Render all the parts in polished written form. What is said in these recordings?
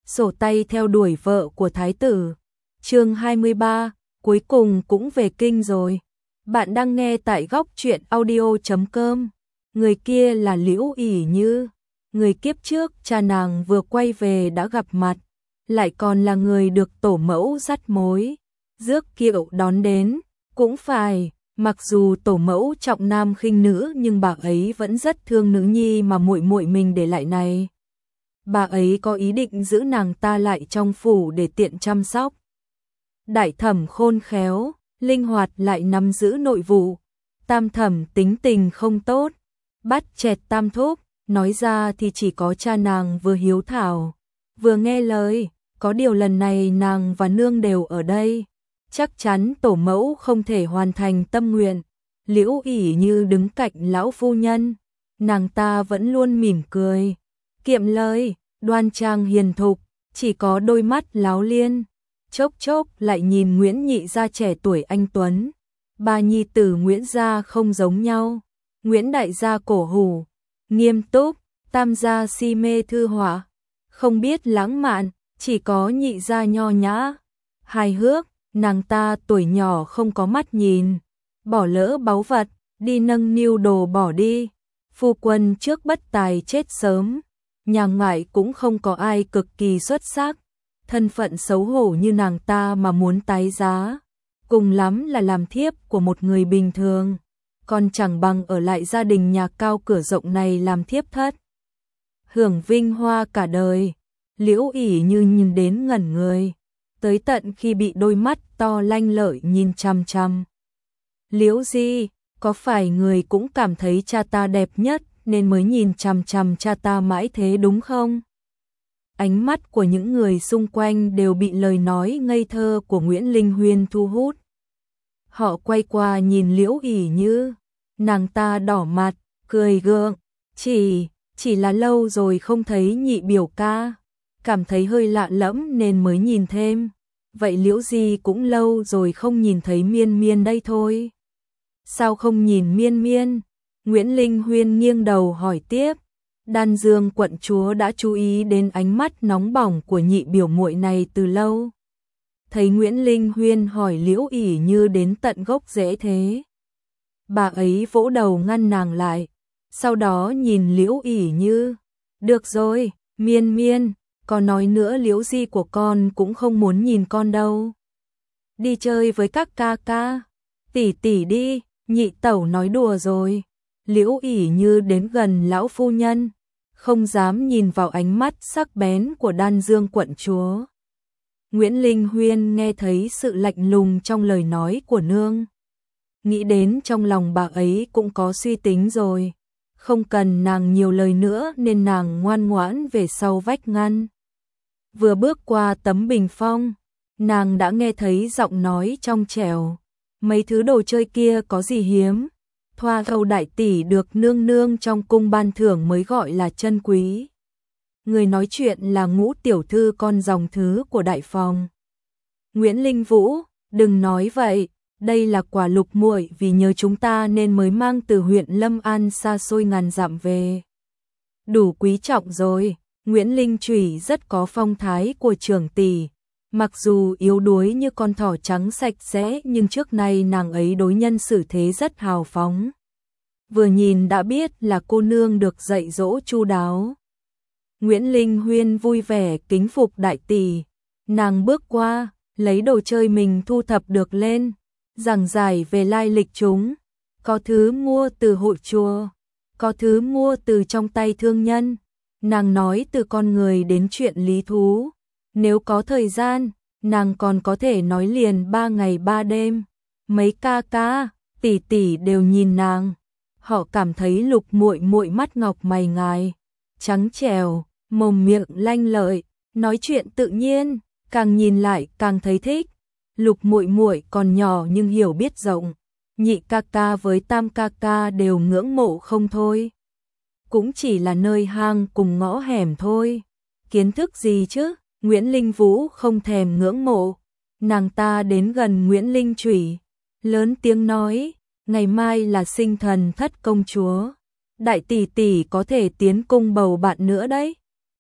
sổ tay theo đuổi vợ của thái tử. Chương 23, cuối cùng cũng về kinh rồi. Bạn đang nghe tại góc truyện audio.com. Người kia là Liễu ỷ Như, người kiếp trước cha nàng vừa quay về đã gặp mặt, lại còn là người được tổ mẫu dắt mối rước kiệu đón đến. Cũng phải, mặc dù tổ mẫu trọng nam khinh nữ nhưng bà ấy vẫn rất thương nữ nhi mà muội muội mình để lại này. Bà ấy có ý định giữ nàng ta lại trong phủ để tiện chăm sóc. Đại thẩm khôn khéo, linh hoạt lại nắm giữ nội vụ. Tam thẩm tính tình không tốt, bắt chẹt tam thúc, nói ra thì chỉ có cha nàng vừa hiếu thảo, vừa nghe lời. Có điều lần này nàng và nương đều ở đây, chắc chắn tổ mẫu không thể hoàn thành tâm nguyện. Liễu ỷ Như đứng cạnh lão phu nhân, nàng ta vẫn luôn mỉm cười, kiệm lời, đoan trang hiền thục, chỉ có đôi mắt láo liên, chốc chốc lại nhìn Nguyễn nhị gia trẻ tuổi anh tuấn. Ba nhi tử Nguyễn gia không giống nhau, Nguyễn đại gia cổ hủ, nghiêm túc, tam gia si mê thư họa, không biết lãng mạn, chỉ có nhị gia nho nhã, hài hước. Nàng ta tuổi nhỏ không có mắt nhìn, bỏ lỡ báu vật, đi nâng niu đồ bỏ đi. Phu quân trước bất tài chết sớm, nhà ngoại cũng không có ai cực kỳ xuất sắc, thân phận xấu hổ như nàng ta mà muốn tái giá, cùng lắm là làm thiếp của một người bình thường, còn chẳng bằng ở lại gia đình nhà cao cửa rộng này làm thiếp thất, hưởng vinh hoa cả đời. Liễu ỷ Như nhìn đến ngẩn người, tới tận khi bị đôi mắt to lanh lợi nhìn chằm chằm. Liễu Di, có phải người cũng cảm thấy cha ta đẹp nhất nên mới nhìn chằm chằm cha ta mãi thế đúng không? Ánh mắt của những người xung quanh đều bị lời nói ngây thơ của Nguyễn Linh Huyên thu hút. Họ quay qua nhìn Liễu ỷ Như, nàng ta đỏ mặt, cười gượng, chỉ là lâu rồi không thấy nhị biểu ca, cảm thấy hơi lạ lẫm nên mới nhìn thêm. Vậy Liễu Di cũng lâu rồi không nhìn thấy Miên Miên đây thôi. Sao không nhìn Miên Miên? Nguyễn Linh Huyên nghiêng đầu hỏi tiếp. Đan Dương quận chúa đã chú ý đến ánh mắt nóng bỏng của nhị biểu muội này từ lâu. Thấy Nguyễn Linh Huyên hỏi Liễu ỷ Như đến tận gốc rễ thế, bà ấy vỗ đầu ngăn nàng lại, sau đó nhìn Liễu ỷ Như. Được rồi, Miên Miên, có nói nữa Liễu Di của con cũng không muốn nhìn con đâu. Đi chơi với các ca ca, tỷ tỷ đi, nhị tẩu nói đùa rồi. Liễu ỷ Như đến gần lão phu nhân, không dám nhìn vào ánh mắt sắc bén của Đan Dương quận chúa. Nguyễn Linh Huyên nghe thấy sự lạnh lùng trong lời nói của nương, nghĩ đến trong lòng bà ấy cũng có suy tính rồi, không cần nàng nhiều lời nữa nên nàng ngoan ngoãn về sau vách ngăn. Vừa bước qua tấm bình phong, nàng đã nghe thấy giọng nói trong trẻo. Mấy thứ đồ chơi kia có gì hiếm, thoa gầu đại tỷ được nương nương trong cung ban thưởng mới gọi là chân quý. Người nói chuyện là Ngũ tiểu thư con dòng thứ của đại phòng. Nguyễn Linh Vũ, đừng nói vậy, đây là quả lục muội vì nhớ chúng ta nên mới mang từ huyện Lâm An xa xôi ngàn dặm về. Đủ quý trọng rồi. Nguyễn Linh Chủy rất có phong thái của trưởng tỷ, mặc dù yếu đuối như con thỏ trắng sạch sẽ nhưng trước nay nàng ấy đối nhân xử thế rất hào phóng. Vừa nhìn đã biết là cô nương được dạy dỗ chu đáo. Nguyễn Linh Huyên vui vẻ kính phục đại tỷ, nàng bước qua, lấy đồ chơi mình thu thập được lên, giảng giải về lai lịch chúng, có thứ mua từ hội chùa, có thứ mua từ trong tay thương nhân. Nàng nói từ con người đến chuyện lý thú, nếu có thời gian, nàng còn có thể nói liền 3 ngày 3 đêm. Mấy ca ca, tỷ tỷ đều nhìn nàng, họ cảm thấy lục muội muội mắt ngọc mày ngài, trắng trẻo, mồm miệng lanh lợi, nói chuyện tự nhiên, càng nhìn lại càng thấy thích. Lục muội muội còn nhỏ nhưng hiểu biết rộng, nhị ca ca với tam ca ca đều ngưỡng mộ không thôi. Cũng chỉ là nơi hang cùng ngõ hẻm thôi, kiến thức gì chứ? Nguyễn Linh Vũ không thèm ngưỡng mộ, nàng ta đến gần Nguyễn Linh Chủy, lớn tiếng nói, ngày mai là sinh thần thất công chúa, đại tỷ tỷ có thể tiến cung bầu bạn nữa đấy.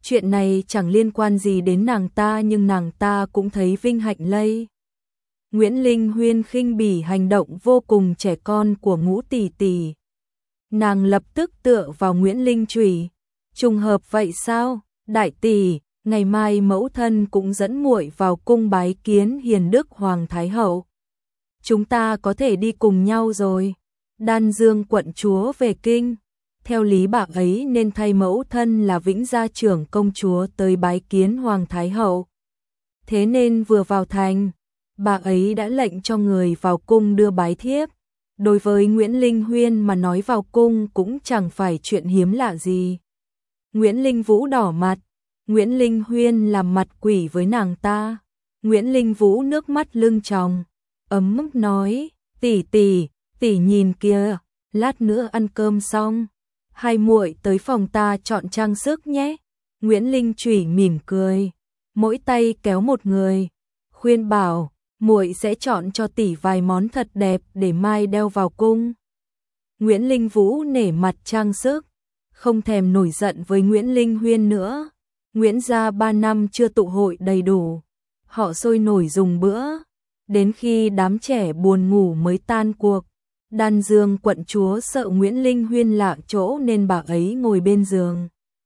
Chuyện này chẳng liên quan gì đến nàng ta nhưng nàng ta cũng thấy vinh hạnh lây. Nguyễn Linh Huyên khinh bỉ hành động vô cùng trẻ con của Ngũ tỷ tỷ. Nàng lập tức tựa vào Nguyễn Linh chửi, trùng hợp vậy sao? Đại tỷ, ngày mai mẫu thân cũng dẫn muội vào cung bái kiến Hiền Đức Hoàng Thái hậu. Chúng ta có thể đi cùng nhau rồi. Đan Dương quận chúa về kinh, theo lý bà ấy nên thay mẫu thân là Vĩnh Gia trưởng công chúa tới bái kiến Hoàng Thái hậu. Thế nên vừa vào thành, bà ấy đã lệnh cho người vào cung đưa bái thiếp. Đối với Nguyễn Linh Huyên mà nói vào cung cũng chẳng phải chuyện hiếm lạ gì. Nguyễn Linh Vũ đỏ mặt, Nguyễn Linh Huyên làm mặt quỷ với nàng ta. Nguyễn Linh Vũ nước mắt lưng tròng, ấm ức nói, tỷ tỷ, tỷ nhìn kìa, lát nữa ăn cơm xong, hai muội tới phòng ta chọn trang sức nhé. Nguyễn Linh Chủy mỉm cười, mỗi tay kéo một người, khuyên bảo, muội sẽ chọn cho tỷ vài món thật đẹp để mai đeo vào cung. Nguyễn Linh Vũ nể mặt trang sức, không thèm nổi giận với Nguyễn Linh Huyên nữa. Nguyễn gia 3 năm chưa tụ hội đầy đủ, họ sôi nổi dùng bữa, đến khi đám trẻ buồn ngủ mới tan cuộc. Đan Dương quận chúa sợ Nguyễn Linh Huyên lạ chỗ nên bà ấy ngồi bên giường,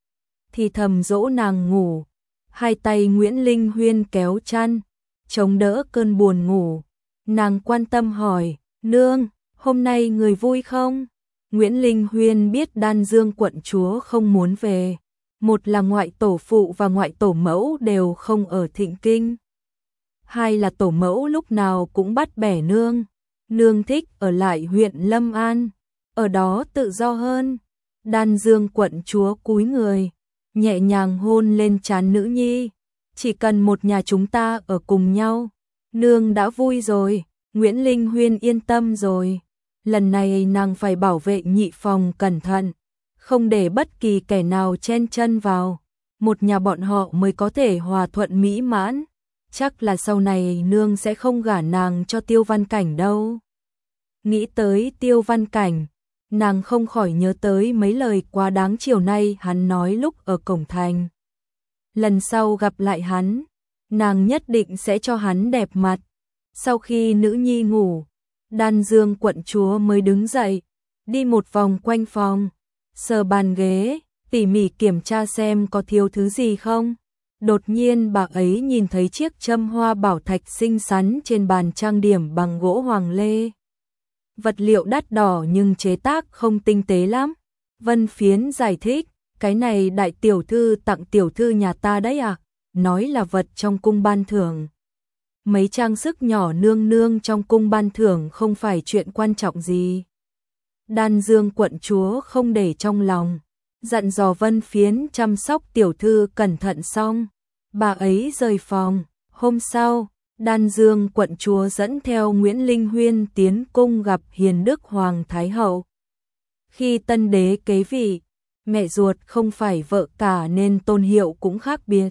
thì thầm dỗ nàng ngủ. Hai tay Nguyễn Linh Huyên kéo chăn, chống đỡ cơn buồn ngủ. Nàng quan tâm hỏi, nương, hôm nay người vui không? Nguyễn Linh Huyên biết Đan Dương quận chúa không muốn về. Một là ngoại tổ phụ và ngoại tổ mẫu đều không ở Thịnh Kinh. Hai là tổ mẫu lúc nào cũng bắt bẻ nương. Nương thích ở lại huyện Lâm An, ở đó tự do hơn. Đan Dương quận chúa cúi người, nhẹ nhàng hôn lên trán nữ nhi. Chỉ cần một nhà chúng ta ở cùng nhau, nương đã vui rồi. Nguyễn Linh Huyên yên tâm rồi. Lần này nàng phải bảo vệ nhị phòng cẩn thận, không để bất kỳ kẻ nào chen chân vào. Một nhà bọn họ mới có thể hòa thuận mỹ mãn. Chắc là sau này nương sẽ không gả nàng cho Tiêu Văn Cảnh đâu. Nghĩ tới Tiêu Văn Cảnh, nàng không khỏi nhớ tới mấy lời quá đáng chiều nay hắn nói lúc ở cổng thành. Lần sau gặp lại hắn, nàng nhất định sẽ cho hắn đẹp mặt. Sau khi nữ nhi ngủ, Đan Dương quận chúa mới đứng dậy, đi một vòng quanh phòng, sờ bàn ghế, tỉ mỉ kiểm tra xem có thiếu thứ gì không. Đột nhiên bà ấy nhìn thấy chiếc châm hoa bảo thạch xinh xắn trên bàn trang điểm bằng gỗ hoàng lê. Vật liệu đắt đỏ nhưng chế tác không tinh tế lắm. Vân Phiến giải thích, cái này đại tiểu thư tặng tiểu thư nhà ta đấy à, nói là vật trong cung ban thưởng. Mấy trang sức nhỏ nương nương trong cung ban thưởng không phải chuyện quan trọng gì. Đan Dương quận chúa không để trong lòng, dặn dò Vân Phiến chăm sóc tiểu thư cẩn thận xong, bà ấy rời phòng. Hôm sau, Đan Dương quận chúa dẫn theo Nguyễn Linh Huyên tiến cung gặp Hiền Đức Hoàng Thái hậu. Khi tân đế kế vị, mẹ ruột không phải vợ cả nên tôn hiệu cũng khác biệt.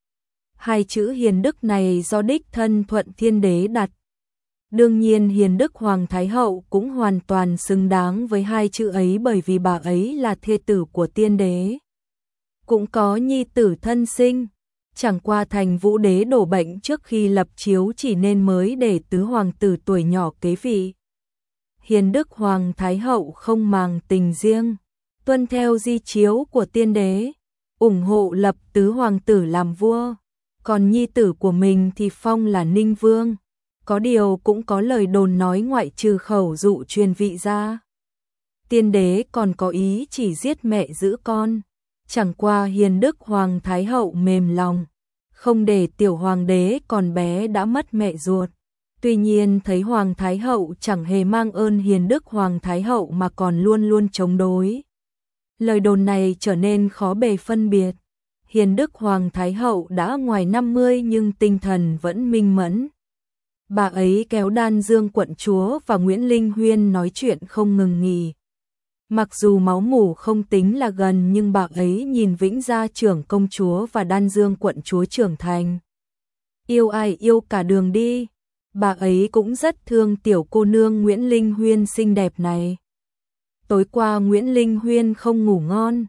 Hai chữ Hiền Đức này do đích thân Thuận Thiên Đế đặt. Đương nhiên Hiền Đức Hoàng Thái hậu cũng hoàn toàn xứng đáng với hai chữ ấy bởi vì bà ấy là thê tử của Tiên Đế. Cũng có nhi tử thân sinh, chẳng qua Thành Vũ Đế đổ bệnh trước khi lập chiếu chỉ nên mới để tứ hoàng tử tuổi nhỏ kế vị. Hiền Đức Hoàng Thái hậu không màng tình riêng, tuân theo di chiếu của Tiên Đế, ủng hộ lập tứ hoàng tử làm vua, còn nhi tử của mình thì phong là Ninh Vương. Có điều cũng có lời đồn nói ngoại trừ khẩu dụ truyền vị ra, Tiên Đế còn có ý chỉ giết mẹ giữ con. Chẳng qua Hiền Đức Hoàng Thái hậu mềm lòng, không để tiểu hoàng đế còn bé đã mất mẹ ruột. Tuy nhiên thấy Hoàng Thái hậu chẳng hề mang ơn Hiền Đức Hoàng Thái hậu mà còn luôn luôn chống đối. Lời đồn này trở nên khó bề phân biệt. Hiền Đức Hoàng Thái hậu đã ngoài 50 nhưng tinh thần vẫn minh mẫn. Bà ấy kéo Đan Dương quận chúa và Nguyễn Linh Huyên nói chuyện không ngừng nghỉ. Mặc dù máu mủ không tính là gần nhưng bà ấy nhìn Vĩnh Gia trưởng công chúa và Đan Dương quận chúa trưởng thành. Yêu ai yêu cả đường đi. Bà ấy cũng rất thương tiểu cô nương Nguyễn Linh Huyên xinh đẹp này. Tối qua Nguyễn Linh Huyên không ngủ ngon,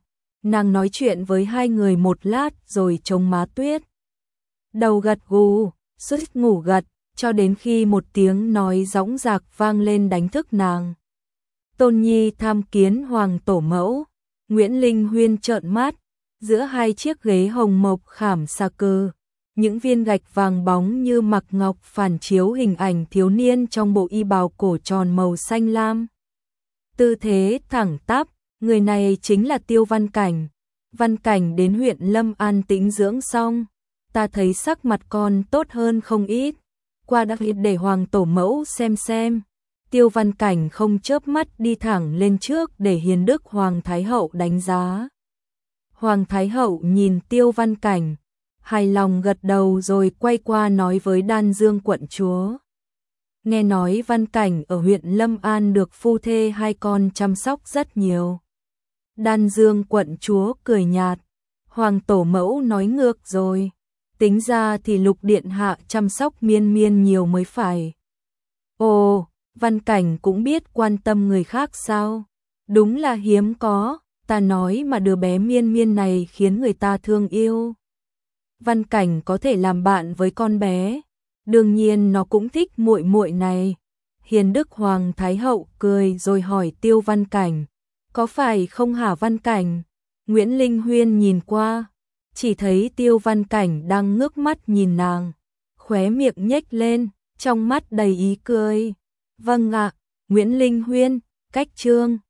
Nàng nói chuyện với hai người một lát rồi chống má Tuyết đầu gật gù, suốt ngủ gật, cho đến khi một tiếng nói dõng dạc vang lên đánh thức nàng. Tôn Nhi tham kiến Hoàng tổ mẫu. Nguyễn Linh Huyên trợn mắt, giữa hai chiếc ghế hồng mộc khảm sa cơ, những viên gạch vàng bóng như mặc ngọc phản chiếu hình ảnh thiếu niên trong bộ y bào cổ tròn màu xanh lam. Tư thế thẳng tắp, người này chính là Tiêu Văn Cảnh. Văn Cảnh đến huyện Lâm An tĩnh dưỡng xong, ta thấy sắc mặt con tốt hơn không ít, qua đặc biệt để Hoàng tổ mẫu xem. Tiêu Văn Cảnh không chớp mắt đi thẳng lên trước để hiền đức Hoàng Thái Hậu đánh giá. Hoàng Thái Hậu nhìn Tiêu Văn Cảnh, hài lòng gật đầu rồi quay qua nói với Đan Dương quận chúa. Nghe nói Văn Cảnh ở huyện Lâm An được phu thê hai con chăm sóc rất nhiều. Đan Dương quận chúa cười nhạt, Hoàng tổ mẫu nói ngược rồi, tính ra thì Lục điện hạ chăm sóc Miên Miên nhiều mới phải. Ồ, Văn Cảnh cũng biết quan tâm người khác sao? Đúng là hiếm có, ta nói mà đứa bé Miên Miên này khiến người ta thương yêu. Văn Cảnh có thể làm bạn với con bé, đương nhiên nó cũng thích muội muội này. Hiền đức Hoàng Thái Hậu cười rồi hỏi Tiêu Văn Cảnh, có phải không hả Văn Cảnh? Nguyễn Linh Huyên nhìn qua, chỉ thấy Tiêu Văn Cảnh đang ngước mắt nhìn nàng, khóe miệng nhếch lên, trong mắt đầy ý cười. Vâng ạ, Nguyễn Linh Huyên, cách chương